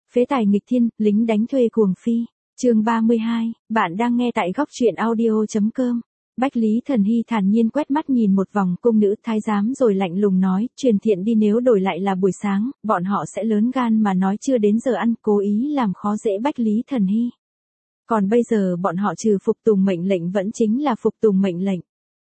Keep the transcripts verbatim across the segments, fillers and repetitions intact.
Phế tài nghịch thiên, lính đánh thuê cuồng phi. Chương ba mươi hai, bạn đang nghe tại góc truyện audio chấm com. Bách Lý Thần Hy thản nhiên quét mắt nhìn một vòng cung nữ thái giám rồi lạnh lùng nói, truyền thiện đi, nếu đổi lại là buổi sáng, bọn họ sẽ lớn gan mà nói chưa đến giờ ăn, cố ý làm khó dễ Bách Lý Thần Hy. Còn bây giờ bọn họ trừ phục tùng mệnh lệnh vẫn chính là phục tùng mệnh lệnh.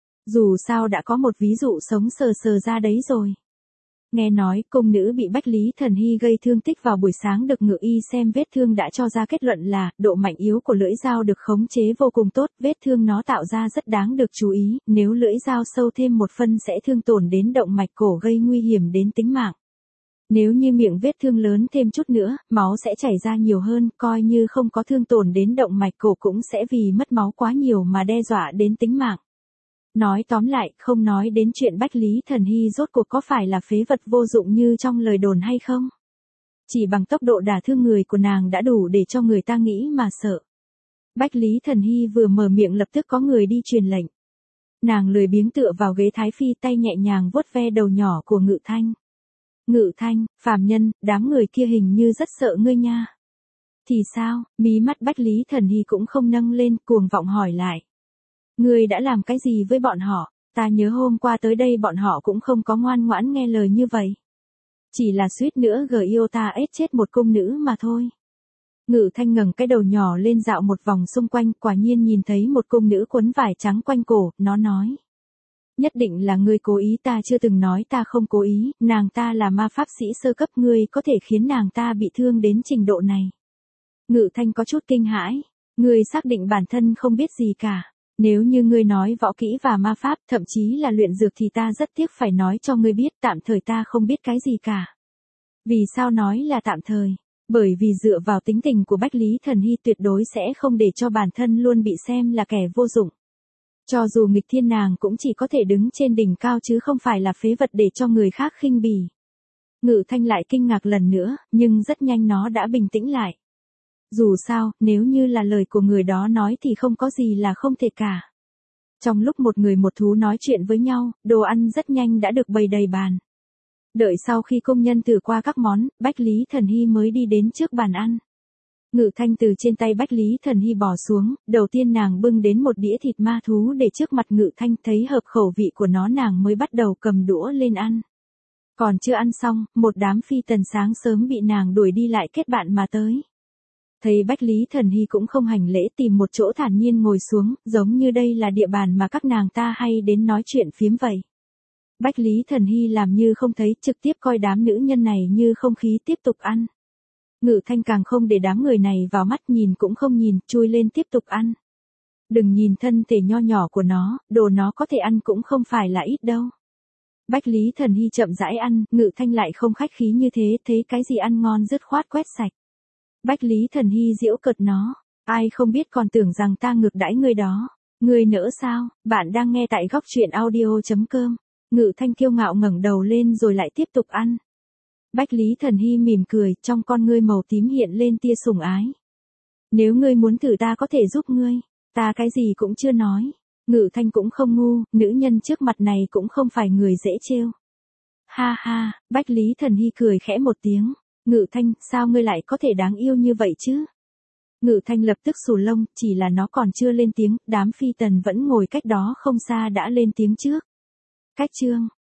Dù sao đã có một ví dụ sống sờ sờ ra đấy rồi. Nghe nói cung nữ bị Bách Lý Thần Hy gây thương tích vào buổi sáng được ngự y xem vết thương đã cho ra kết luận là độ mạnh yếu của lưỡi dao được khống chế vô cùng tốt, vết thương nó tạo ra rất đáng được chú ý, nếu lưỡi dao sâu thêm một phân sẽ thương tổn đến động mạch cổ gây nguy hiểm đến tính mạng. Nếu như miệng vết thương lớn thêm chút nữa, máu sẽ chảy ra nhiều hơn, coi như không có thương tổn đến động mạch cổ cũng sẽ vì mất máu quá nhiều mà đe dọa đến tính mạng. Nói tóm lại, không nói đến chuyện Bách Lý Thần Hy rốt cuộc có phải là phế vật vô dụng như trong lời đồn hay không. Chỉ bằng tốc độ đả thương người của nàng đã đủ để cho người ta nghĩ mà sợ. Bách Lý Thần Hy vừa mở miệng lập tức có người đi truyền lệnh. Nàng lười biếng tựa vào ghế thái phi, tay nhẹ nhàng vuốt ve đầu nhỏ của Ngự Thanh. Ngự Thanh, phàm nhân, đám người kia hình như rất sợ ngươi nha. Thì sao, mí mắt Bách Lý Thần Hy cũng không nâng lên, cuồng vọng hỏi lại. Ngươi đã làm cái gì với bọn họ? Ta nhớ hôm qua tới đây bọn họ cũng không có ngoan ngoãn nghe lời như vậy. Chỉ là suýt nữa gờ yêu ta ết chết một cung nữ mà thôi. Ngự Thanh ngẩng cái đầu nhỏ lên dạo một vòng xung quanh, quả nhiên nhìn thấy một cung nữ quấn vải trắng quanh cổ, nó nói. Nhất định là ngươi cố ý, ta chưa từng nói ta không cố ý, nàng ta là ma pháp sĩ sơ cấp, ngươi có thể khiến nàng ta bị thương đến trình độ này. Ngự Thanh có chút kinh hãi, ngươi xác định bản thân không biết gì cả. Nếu như ngươi nói võ kỹ và ma pháp, thậm chí là luyện dược thì ta rất tiếc phải nói cho ngươi biết, tạm thời ta không biết cái gì cả. Vì sao nói là tạm thời? Bởi vì dựa vào tính tình của Bách Lý Thần Hy tuyệt đối sẽ không để cho bản thân luôn bị xem là kẻ vô dụng. Cho dù nghịch thiên nàng cũng chỉ có thể đứng trên đỉnh cao chứ không phải là phế vật để cho người khác khinh bỉ. Ngự Thanh lại kinh ngạc lần nữa, nhưng rất nhanh nó đã bình tĩnh lại. Dù sao, nếu như là lời của người đó nói thì không có gì là không thể cả. Trong lúc một người một thú nói chuyện với nhau, đồ ăn rất nhanh đã được bày đầy bàn. Đợi sau khi công nhân thử qua các món, Bách Lý Thần Hy mới đi đến trước bàn ăn. Ngự Thanh từ trên tay Bách Lý Thần Hy bò xuống, đầu tiên nàng bưng đến một đĩa thịt ma thú để trước mặt Ngự Thanh, thấy hợp khẩu vị của nó nàng mới bắt đầu cầm đũa lên ăn. Còn chưa ăn xong, một đám phi tần sáng sớm bị nàng đuổi đi lại kết bạn mà tới. Thấy Bách Lý Thần Hy cũng không hành lễ, tìm một chỗ thản nhiên ngồi xuống, giống như đây là địa bàn mà các nàng ta hay đến nói chuyện phiếm vậy. Bách Lý Thần Hy làm như không thấy, trực tiếp coi đám nữ nhân này như không khí tiếp tục ăn. Ngự Thanh càng không để đám người này vào mắt, nhìn cũng không nhìn, chui lên tiếp tục ăn. Đừng nhìn thân thể nho nhỏ của nó, đồ nó có thể ăn cũng không phải là ít đâu. Bách Lý Thần Hy chậm rãi ăn, Ngự Thanh lại không khách khí như thế, thấy cái gì ăn ngon dứt khoát quét sạch. Bách Lý Thần Hy giễu cợt nó, ai không biết còn tưởng rằng ta ngược đãi ngươi đó. Ngươi nỡ sao? Bạn đang nghe tại góc truyện audio chấm com. Ngự Thanh kiêu ngạo ngẩng đầu lên rồi lại tiếp tục ăn. Bách Lý Thần Hy mỉm cười, trong con ngươi màu tím hiện lên tia sủng ái. Nếu ngươi muốn thử ta có thể giúp ngươi, ta cái gì cũng chưa nói. Ngự Thanh cũng không ngu, nữ nhân trước mặt này cũng không phải người dễ trêu. Ha ha, Bách Lý Thần Hy cười khẽ một tiếng. Ngự Thanh, sao ngươi lại có thể đáng yêu như vậy chứ? Ngự Thanh lập tức xù lông, chỉ là nó còn chưa lên tiếng, đám phi tần vẫn ngồi cách đó không xa đã lên tiếng trước. Cách chương,